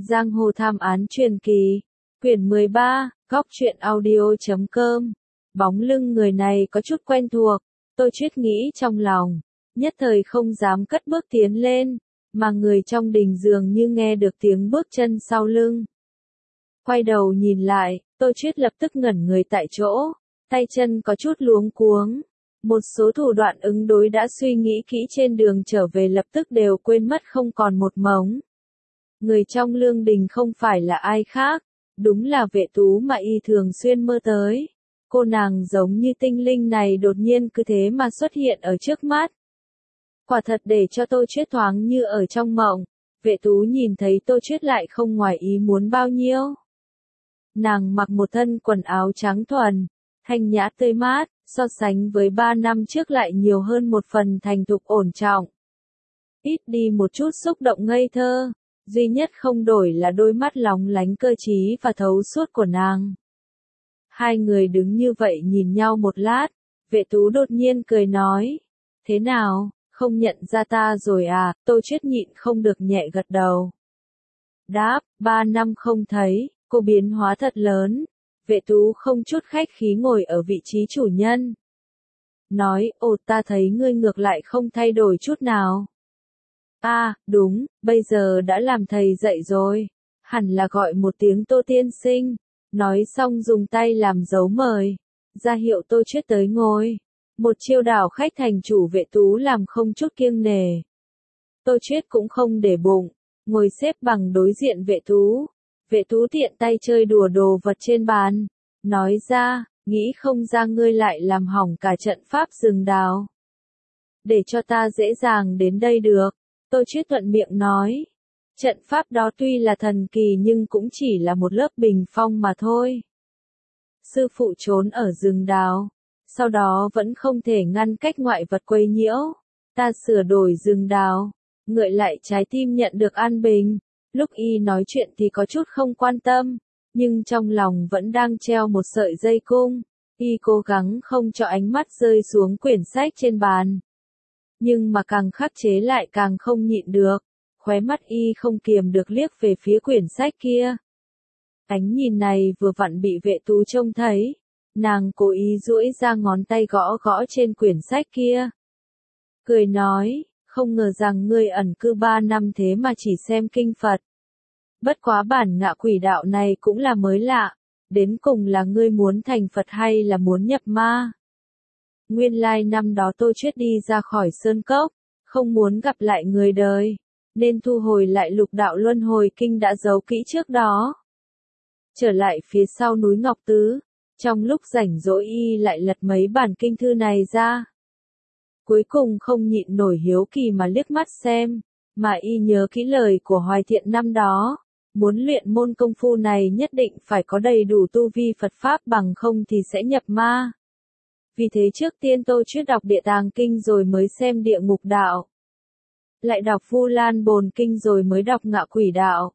Giang hồ thám án truyền kỳ, quyển 13, góc truyện audio.com. Bóng lưng người này có chút quen thuộc, Tô Chuyết nghĩ trong lòng, nhất thời không dám cất bước tiến lên, mà người trong đình dường như nghe được tiếng bước chân sau lưng. Quay đầu nhìn lại, Tô Chuyết lập tức ngẩn người tại chỗ, tay chân có chút luống cuống. Một số thủ đoạn ứng đối đã suy nghĩ kỹ trên đường trở về lập tức đều quên mất không còn một mống. Người trong lương đình không phải là ai khác, đúng là Vệ Tú mà y thường xuyên mơ tới. Cô nàng giống như tinh linh này đột nhiên cứ thế mà xuất hiện ở trước mắt. Quả thật để cho Tô Chuyết thoáng như ở trong mộng, Vệ Tú nhìn thấy Tô Chuyết lại không ngoài ý muốn bao nhiêu. Nàng mặc một thân quần áo trắng thuần, thanh nhã tươi mát, so sánh với 3 năm trước lại nhiều hơn một phần thành thục ổn trọng. Ít đi một chút xúc động ngây thơ, duy nhất không đổi là đôi mắt lóng lánh cơ trí và thấu suốt của nàng. Hai người đứng như vậy nhìn nhau một lát, Vệ Tú đột nhiên cười nói, thế nào, không nhận ra ta rồi à? Tô Chuyết nhịn không được nhẹ gật đầu. Đáp, 3 năm không thấy, cô biến hóa thật lớn. Vệ Tú không chút khách khí ngồi ở vị trí chủ nhân. Nói, ồ, ta thấy ngươi ngược lại không thay đổi chút nào. À, đúng, bây giờ đã làm thầy dạy rồi. Hẳn là gọi một tiếng Tô tiên sinh. Nói xong dùng tay làm dấu mời. Ra hiệu Tô Chuyết tới ngồi. Một chiêu đảo khách thành chủ. Vệ Tú làm không chút kiêng nề. Tô Chuyết cũng không để bụng, ngồi xếp bằng đối diện Vệ Tú. Vệ Tú tiện tay chơi đùa đồ vật trên bàn, nói ra, nghĩ không ra ngươi lại làm hỏng cả trận pháp rừng đào. Để cho ta dễ dàng đến đây được, Tô Chuyết thuận miệng nói. Trận pháp đó tuy là thần kỳ nhưng cũng chỉ là một lớp bình phong mà thôi. Sư phụ trốn ở rừng đào, sau đó vẫn không thể ngăn cách ngoại vật quấy nhiễu. Ta sửa đổi rừng đào, ngợi lại trái tim nhận được an bình. Lúc y nói chuyện thì có chút không quan tâm, nhưng trong lòng vẫn đang treo một sợi dây cung. Y cố gắng không cho ánh mắt rơi xuống quyển sách trên bàn. Nhưng mà càng khắc chế lại càng không nhịn được. Khóe mắt y không kiềm được liếc về phía quyển sách kia. Ánh nhìn này vừa vặn bị Vệ Tú trông thấy. Nàng cố ý duỗi ra ngón tay gõ gõ trên quyển sách kia. Cười nói, không ngờ rằng ngươi ẩn cư 3 năm thế mà chỉ xem kinh Phật. Bất quá bản ngạ quỷ đạo này cũng là mới lạ, đến cùng là ngươi muốn thành Phật hay là muốn nhập ma? Nguyên lai năm đó Tô Chuyết đi ra khỏi sơn cốc, không muốn gặp lại người đời, nên thu hồi lại lục đạo luân hồi kinh đã giấu kỹ trước đó. Trở lại phía sau núi Ngọc Tứ, trong lúc rảnh rỗi y lại lật mấy bản kinh thư này ra. Cuối cùng không nhịn nổi hiếu kỳ mà liếc mắt xem, mà y nhớ kỹ lời của Hoài Thiện năm đó. Muốn luyện môn công phu này nhất định phải có đầy đủ tu vi Phật Pháp bằng không thì sẽ nhập ma. Vì thế trước tiên Tô Chuyết đọc Địa Tàng Kinh rồi mới xem Địa Ngục Đạo. Lại đọc Vu Lan Bồn Kinh rồi mới đọc Ngạ Quỷ Đạo.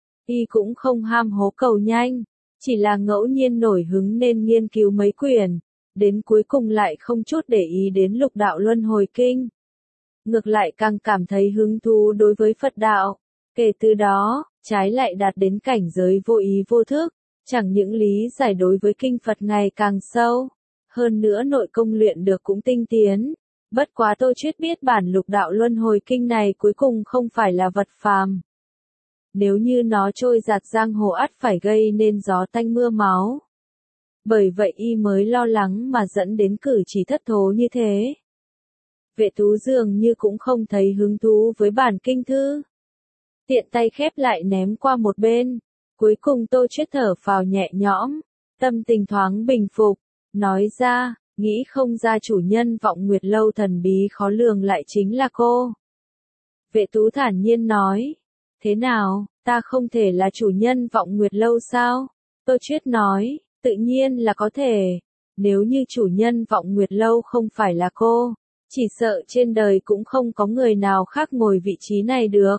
Y cũng không ham hố cầu nhanh, chỉ là ngẫu nhiên nổi hứng nên nghiên cứu mấy quyển, đến cuối cùng lại không chút để ý đến Lục Đạo Luân Hồi Kinh. Ngược lại càng cảm thấy hứng thú đối với Phật Đạo. Kể từ đó, trái lại đạt đến cảnh giới vô ý vô thức, chẳng những lý giải đối với kinh Phật ngày càng sâu, hơn nữa nội công luyện được cũng tinh tiến. Bất quá Tô Chuyết biết bản Lục Đạo Luân Hồi Kinh này cuối cùng không phải là vật phàm. Nếu như nó trôi giạt giang hồ ắt phải gây nên gió tanh mưa máu. Bởi vậy y mới lo lắng mà dẫn đến cử chỉ thất thố như thế. Vệ Tú dường như cũng không thấy hứng thú với bản kinh thư. Tiện tay khép lại ném qua một bên. Cuối cùng Tô Chuyết thở phào nhẹ nhõm, tâm tình thoáng bình phục, nói ra, nghĩ không ra chủ nhân Vọng Nguyệt Lâu thần bí khó lường lại chính là cô. Vệ Tú thản nhiên nói, thế nào, ta không thể là chủ nhân Vọng Nguyệt Lâu sao? Tô Chuyết nói, tự nhiên là có thể, nếu như chủ nhân Vọng Nguyệt Lâu không phải là cô, chỉ sợ trên đời cũng không có người nào khác ngồi vị trí này được.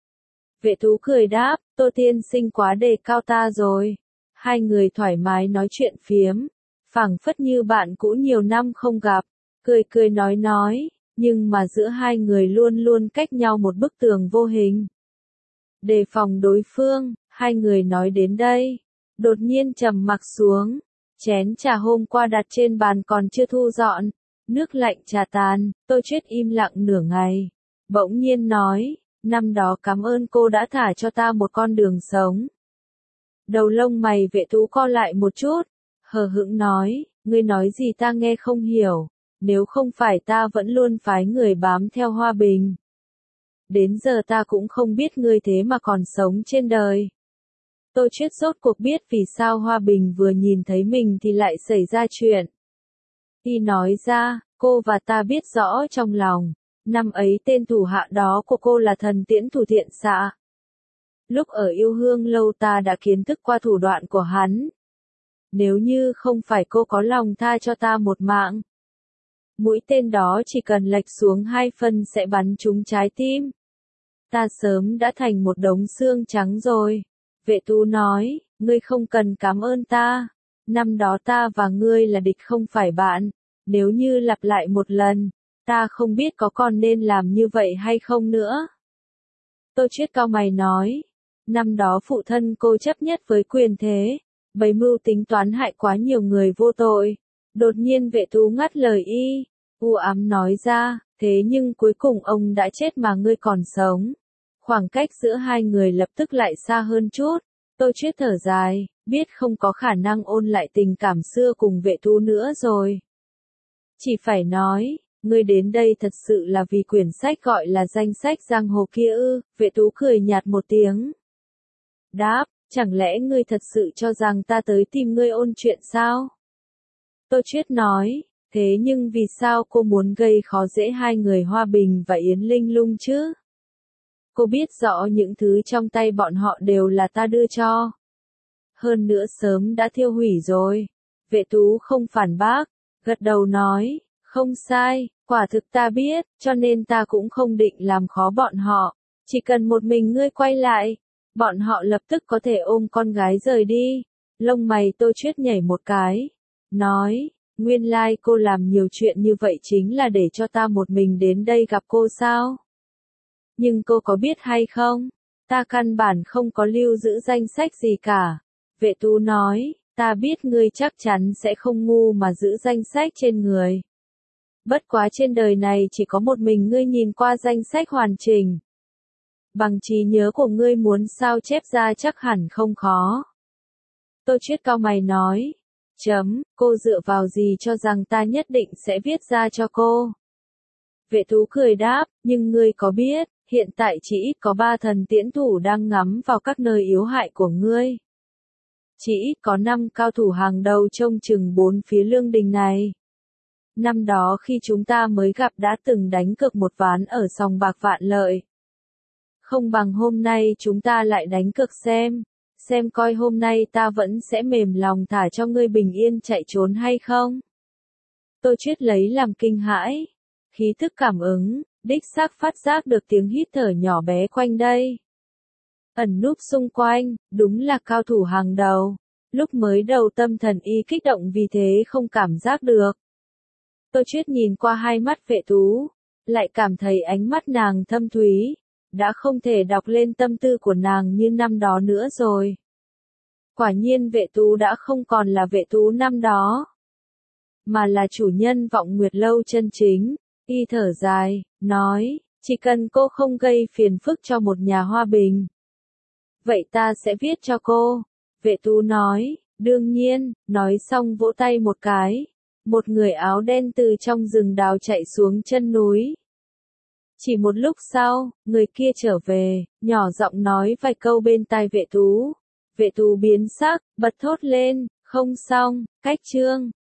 Vệ Tú cười đáp, Tô tiên sinh quá đề cao ta rồi. Hai người thoải mái nói chuyện phiếm, phảng phất như bạn cũ nhiều năm không gặp, cười cười nói, nhưng mà giữa hai người luôn luôn cách nhau một bức tường vô hình. Đề phòng đối phương, hai người nói đến đây. Đột nhiên trầm mặc xuống. Chén trà hôm qua đặt trên bàn còn chưa thu dọn. Nước lạnh trà tàn, tôi chết im lặng nửa ngày. Bỗng nhiên nói, năm đó cảm ơn cô đã thả cho ta một con đường sống. Đầu lông mày Vệ Tú co lại một chút, hờ hững nói, ngươi nói gì ta nghe không hiểu, nếu không phải ta vẫn luôn phái người bám theo Hoa Bình. Đến giờ ta cũng không biết ngươi thế mà còn sống trên đời. Tôi chết rốt cuộc biết vì sao Hoa Bình vừa nhìn thấy mình thì lại xảy ra chuyện. Y nói ra, cô và ta biết rõ trong lòng, năm ấy tên thủ hạ đó của cô là Thần Tiễn Thủ Thiện Xạ. Lúc ở Yêu Hương Lâu ta đã kiến thức qua thủ đoạn của hắn. Nếu như không phải cô có lòng tha cho ta một mạng, mũi tên đó chỉ cần lệch xuống 2 phân sẽ bắn trúng trái tim. Ta sớm đã thành một đống xương trắng rồi. Vệ Tú nói, ngươi không cần cảm ơn ta. Năm đó ta và ngươi là địch không phải bạn. Nếu như lặp lại một lần, ta không biết có còn nên làm như vậy hay không nữa. Tôi Triết cau mày nói, năm đó phụ thân cô chấp nhất với quyền thế, bày mưu tính toán hại quá nhiều người vô tội. Đột nhiên Vệ Tú ngắt lời y, u ám nói ra, thế nhưng cuối cùng ông đã chết mà ngươi còn sống. Khoảng cách giữa hai người lập tức lại xa hơn chút. Tôi Triết thở dài, biết không có khả năng ôn lại tình cảm xưa cùng Vệ Tú nữa rồi. Chỉ phải nói, ngươi đến đây thật sự là vì quyển sách gọi là danh sách giang hồ kia ư? Vệ Tú cười nhạt một tiếng. Đáp, chẳng lẽ ngươi thật sự cho rằng ta tới tìm ngươi ôn chuyện sao? Tôi Triết nói, thế nhưng vì sao cô muốn gây khó dễ hai người Hoa Bình và Yến Linh Lung chứ? Cô biết rõ những thứ trong tay bọn họ đều là ta đưa cho. Hơn nữa sớm đã thiêu hủy rồi. Vệ Tú không phản bác, gật đầu nói, không sai, quả thực ta biết, cho nên ta cũng không định làm khó bọn họ. Chỉ cần một mình ngươi quay lại, bọn họ lập tức có thể ôm con gái rời đi. Lông mày Tôi Triết nhảy một cái, nói, nguyên lai cô làm nhiều chuyện như vậy chính là để cho ta một mình đến đây gặp cô sao? Nhưng cô có biết hay không, ta căn bản không có lưu giữ danh sách gì cả. Vệ Tú nói, ta biết ngươi chắc chắn sẽ không ngu mà giữ danh sách trên người. Bất quá trên đời này chỉ có một mình ngươi nhìn qua danh sách hoàn chỉnh. Bằng trí nhớ của ngươi muốn sao chép ra chắc hẳn không khó. Tôi Triết cau mày nói, cô dựa vào gì cho rằng ta nhất định sẽ viết ra cho cô? Vệ Tú cười đáp, nhưng ngươi có biết, hiện tại chỉ ít có 3 thần tiễn thủ đang ngắm vào các nơi yếu hại của ngươi. Chỉ ít có 5 cao thủ hàng đầu trông chừng 4 phía lương đình này. Năm đó khi chúng ta mới gặp đã từng đánh cược một ván ở sòng bạc Vạn Lợi. Không bằng hôm nay chúng ta lại đánh cược xem coi hôm nay ta vẫn sẽ mềm lòng thả cho ngươi bình yên chạy trốn hay không. Tôi Triết lấy làm kinh hãi, khí thức cảm ứng, đích xác phát giác được tiếng hít thở nhỏ bé quanh đây. Ẩn núp xung quanh, đúng là cao thủ hàng đầu. Lúc mới đầu tâm thần y kích động vì thế không cảm giác được. Tôi Triết nhìn qua hai mắt Vệ Tú, lại cảm thấy ánh mắt nàng thâm thúy, đã không thể đọc lên tâm tư của nàng như năm đó nữa rồi. Quả nhiên Vệ Tú đã không còn là Vệ Tú năm đó, mà là chủ nhân Vọng Nguyệt Lâu chân chính. Y thở dài, nói, chỉ cần cô không gây phiền phức cho một nhà Hoa Bình, vậy ta sẽ viết cho cô. Vệ Tú nói, đương nhiên, nói xong vỗ tay một cái. Một người áo đen từ trong rừng đào chạy xuống chân núi. Chỉ một lúc sau, người kia trở về, nhỏ giọng nói vài câu bên tai Vệ Tú. Vệ Tú biến sắc, bật thốt lên, không xong, cách chương.